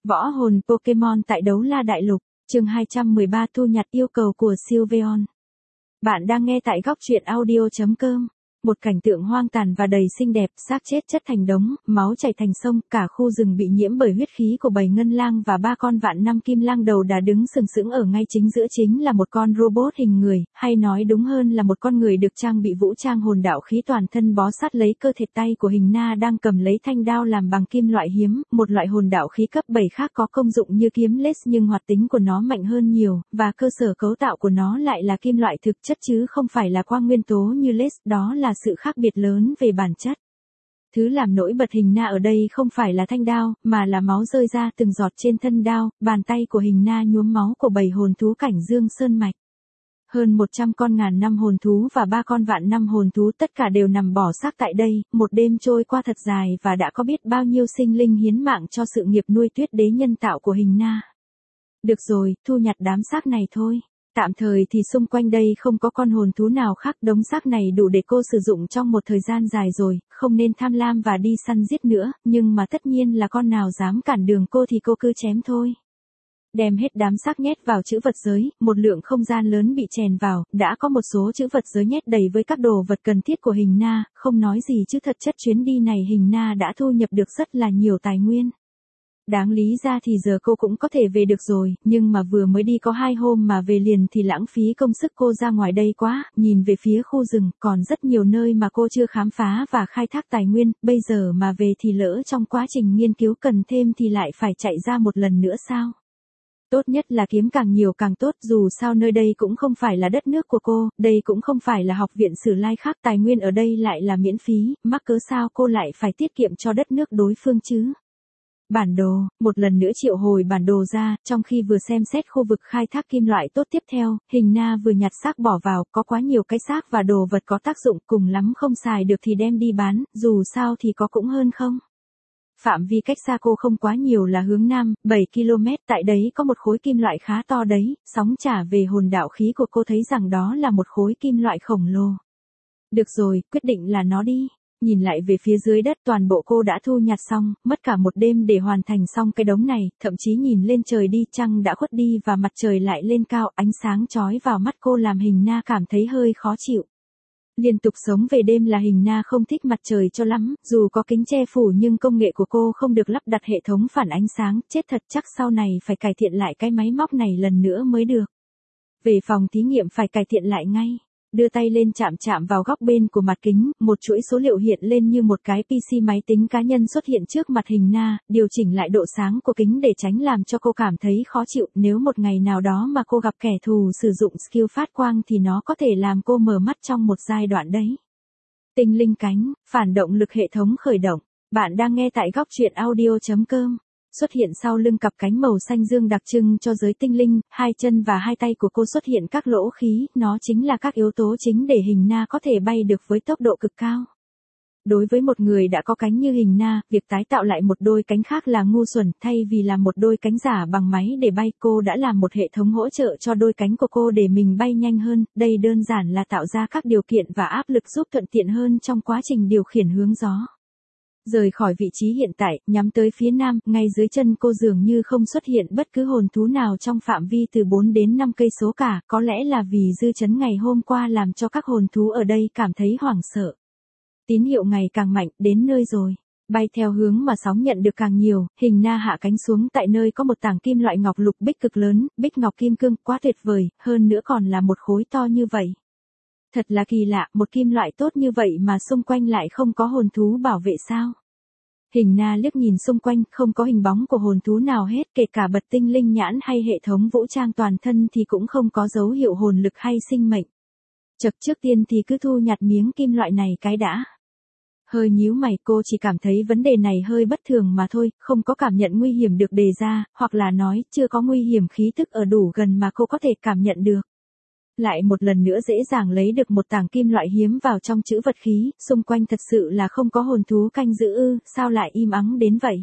Võ hồn Pokemon tại Đấu La Đại Lục, chương 213 thu nhặt yêu cầu của Sylveon. Bạn đang nghe tại góc truyện audio.com. Một cảnh tượng hoang tàn và đầy xinh đẹp, xác chết chất thành đống, máu chảy thành sông, cả khu rừng bị nhiễm bởi huyết khí của bầy ngân lang và 3 con vạn năm kim lang đầu đà đứng sừng sững ở ngay chính giữa chính là một con robot hình người, hay nói đúng hơn là một con người được trang bị vũ trang hồn đạo khí toàn thân bó sát lấy cơ thể. Tay của hình na đang cầm lấy thanh đao làm bằng kim loại hiếm, một loại hồn đạo khí cấp 7 khác có công dụng như kiếm laser nhưng hoạt tính của nó mạnh hơn nhiều, và cơ sở cấu tạo của nó lại là kim loại thực chất chứ không phải là quang nguyên tố như laser, đó là sự khác biệt lớn về bản chất. Thứ làm nổi bật hình na ở đây không phải là thanh đao, mà là máu rơi ra từng giọt trên thân đao. Bàn tay của hình na nhuốm máu của 7 hồn thú cảnh Dương Sơn Mạch. Hơn 100 con ngàn năm hồn thú và 3 con vạn năm hồn thú tất cả đều nằm bỏ xác tại đây. Một đêm trôi qua thật dài và đã có biết bao nhiêu sinh linh hiến mạng cho sự nghiệp nuôi tuyết đế nhân tạo của hình na. Được rồi, thu nhặt đám xác này thôi. Tạm thời thì xung quanh đây không có con hồn thú nào khác, đống xác này đủ để cô sử dụng trong một thời gian dài rồi, không nên tham lam và đi săn giết nữa, nhưng mà tất nhiên là con nào dám cản đường cô thì cô cứ chém thôi. Đem hết đám xác nhét vào trữ vật giới, một lượng không gian lớn bị chèn vào, đã có một số trữ vật giới nhét đầy với các đồ vật cần thiết của hình na, không nói gì chứ thật chất chuyến đi này hình na đã thu nhập được rất là nhiều tài nguyên. Đáng lý ra thì giờ cô cũng có thể về được rồi, nhưng mà vừa mới đi có 2 hôm mà về liền thì lãng phí công sức cô ra ngoài đây quá. Nhìn về phía khu rừng, còn rất nhiều nơi mà cô chưa khám phá và khai thác tài nguyên, bây giờ mà về thì lỡ trong quá trình nghiên cứu cần thêm thì lại phải chạy ra một lần nữa sao? Tốt nhất là kiếm càng nhiều càng tốt, dù sao nơi đây cũng không phải là đất nước của cô, đây cũng không phải là học viện Sử Lai khác, tài nguyên ở đây lại là miễn phí, mắc cớ sao cô lại phải tiết kiệm cho đất nước đối phương chứ? Bản đồ, một lần nữa triệu hồi bản đồ ra, trong khi vừa xem xét khu vực khai thác kim loại tốt tiếp theo, hình na vừa nhặt xác bỏ vào, có quá nhiều cái xác và đồ vật có tác dụng, cùng lắm không xài được thì đem đi bán, dù sao thì có cũng hơn không. Phạm vi cách xa cô không quá nhiều là hướng nam, 7 km, tại đấy có một khối kim loại khá to đấy, sóng trả về hồn đạo khí của cô thấy rằng đó là một khối kim loại khổng lồ. Được rồi, quyết định là nó đi. Nhìn lại về phía dưới đất, toàn bộ cô đã thu nhặt xong, mất cả một đêm để hoàn thành xong cái đống này, thậm chí nhìn lên trời đi, trăng đã khuất đi và mặt trời lại lên cao, ánh sáng chói vào mắt cô làm hình na cảm thấy hơi khó chịu. Liên tục sống về đêm là hình na không thích mặt trời cho lắm, dù có kính che phủ nhưng công nghệ của cô không được lắp đặt hệ thống phản ánh sáng, chết thật chắc sau này phải cải thiện lại cái máy móc này lần nữa mới được. Về phòng thí nghiệm phải cải thiện lại ngay. Đưa tay lên chạm vào góc bên của mặt kính, một chuỗi số liệu hiện lên như một cái PC máy tính cá nhân xuất hiện trước mặt hình na, điều chỉnh lại độ sáng của kính để tránh làm cho cô cảm thấy khó chịu, nếu một ngày nào đó mà cô gặp kẻ thù sử dụng skill phát quang thì nó có thể làm cô mở mắt trong một giai đoạn đấy. Tinh linh cánh, phản động lực hệ thống khởi động, bạn đang nghe tại góc truyện audio.com. Xuất hiện sau lưng cặp cánh màu xanh dương đặc trưng cho giới tinh linh, 2 chân và 2 tay của cô xuất hiện các lỗ khí, nó chính là các yếu tố chính để hình na có thể bay được với tốc độ cực cao. Đối với một người đã có cánh như hình na, việc tái tạo lại một đôi cánh khác là ngu xuẩn, thay vì làm một đôi cánh giả bằng máy để bay, cô đã làm một hệ thống hỗ trợ cho đôi cánh của cô để mình bay nhanh hơn, đây đơn giản là tạo ra các điều kiện và áp lực giúp thuận tiện hơn trong quá trình điều khiển hướng gió. Rời khỏi vị trí hiện tại, nhắm tới phía nam, ngay dưới chân cô dường như không xuất hiện bất cứ hồn thú nào trong phạm vi từ 4 đến 5 cây số cả, có lẽ là vì dư chấn ngày hôm qua làm cho các hồn thú ở đây cảm thấy hoảng sợ. Tín hiệu ngày càng mạnh, đến nơi rồi. Bay theo hướng mà sóng nhận được càng nhiều, hình na hạ cánh xuống tại nơi có một tảng kim loại ngọc lục bích cực lớn, bích ngọc kim cương, quá tuyệt vời, hơn nữa còn là một khối to như vậy. Thật là kỳ lạ, một kim loại tốt như vậy mà xung quanh lại không có hồn thú bảo vệ sao? Hình na liếc nhìn xung quanh, không có hình bóng của hồn thú nào hết, kể cả bật tinh linh nhãn hay hệ thống vũ trang toàn thân thì cũng không có dấu hiệu hồn lực hay sinh mệnh. Chật, trước tiên thì cứ thu nhặt miếng kim loại này cái đã. Hơi nhíu mày, cô chỉ cảm thấy vấn đề này hơi bất thường mà thôi, không có cảm nhận nguy hiểm được đề ra, hoặc là nói chưa có nguy hiểm khí tức ở đủ gần mà cô có thể cảm nhận được. Lại một lần nữa dễ dàng lấy được một tảng kim loại hiếm vào trong trữ vật khí, xung quanh thật sự là không có hồn thú canh giữ ư, sao lại im ắng đến vậy?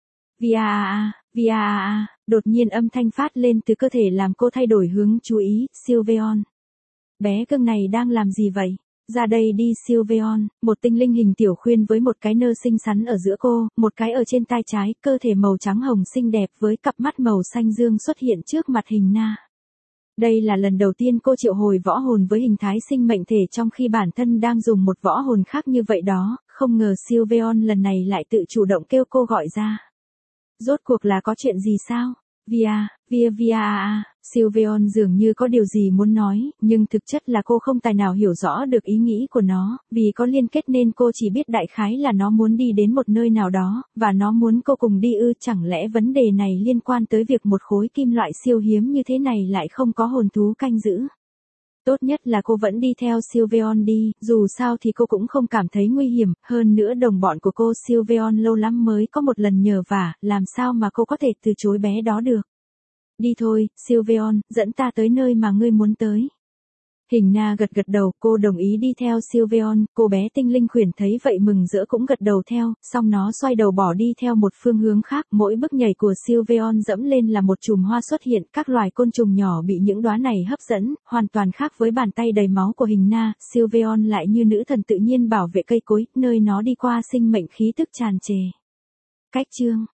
Via, đột nhiên âm thanh phát lên từ cơ thể làm cô thay đổi hướng chú ý, Sylveon. Bé cưng này đang làm gì vậy? Ra đây đi Sylveon, một tinh linh hình tiểu khuyên với một cái nơ xinh xắn ở giữa cô, một cái ở trên tai trái, cơ thể màu trắng hồng xinh đẹp với cặp mắt màu xanh dương xuất hiện trước mặt Hình Na. Đây là lần đầu tiên cô triệu hồi võ hồn với hình thái sinh mệnh thể trong khi bản thân đang dùng một võ hồn khác như vậy đó, không ngờ Sylveon lần này lại tự chủ động kêu cô gọi ra. Rốt cuộc là có chuyện gì sao? Sylveon dường như có điều gì muốn nói, nhưng thực chất là cô không tài nào hiểu rõ được ý nghĩ của nó, vì có liên kết nên cô chỉ biết đại khái là nó muốn đi đến một nơi nào đó, và nó muốn cô cùng đi ư, chẳng lẽ vấn đề này liên quan tới việc một khối kim loại siêu hiếm như thế này lại không có hồn thú canh giữ? Tốt nhất là cô vẫn đi theo Sylveon đi, dù sao thì cô cũng không cảm thấy nguy hiểm, hơn nữa đồng bọn của cô Sylveon lâu lắm mới có một lần nhờ vả, làm sao mà cô có thể từ chối bé đó được. Đi thôi, Sylveon, dẫn ta tới nơi mà ngươi muốn tới. Hình Na gật gật đầu, cô đồng ý đi theo Sylveon, cô bé tinh linh khuyển thấy vậy mừng rỡ cũng gật đầu theo, xong nó xoay đầu bỏ đi theo một phương hướng khác, mỗi bước nhảy của Sylveon dẫm lên là một chùm hoa xuất hiện, các loài côn trùng nhỏ bị những đóa này hấp dẫn, hoàn toàn khác với bàn tay đầy máu của Hình Na, Sylveon lại như nữ thần tự nhiên bảo vệ cây cối, nơi nó đi qua sinh mệnh khí tức tràn trề. Cách chương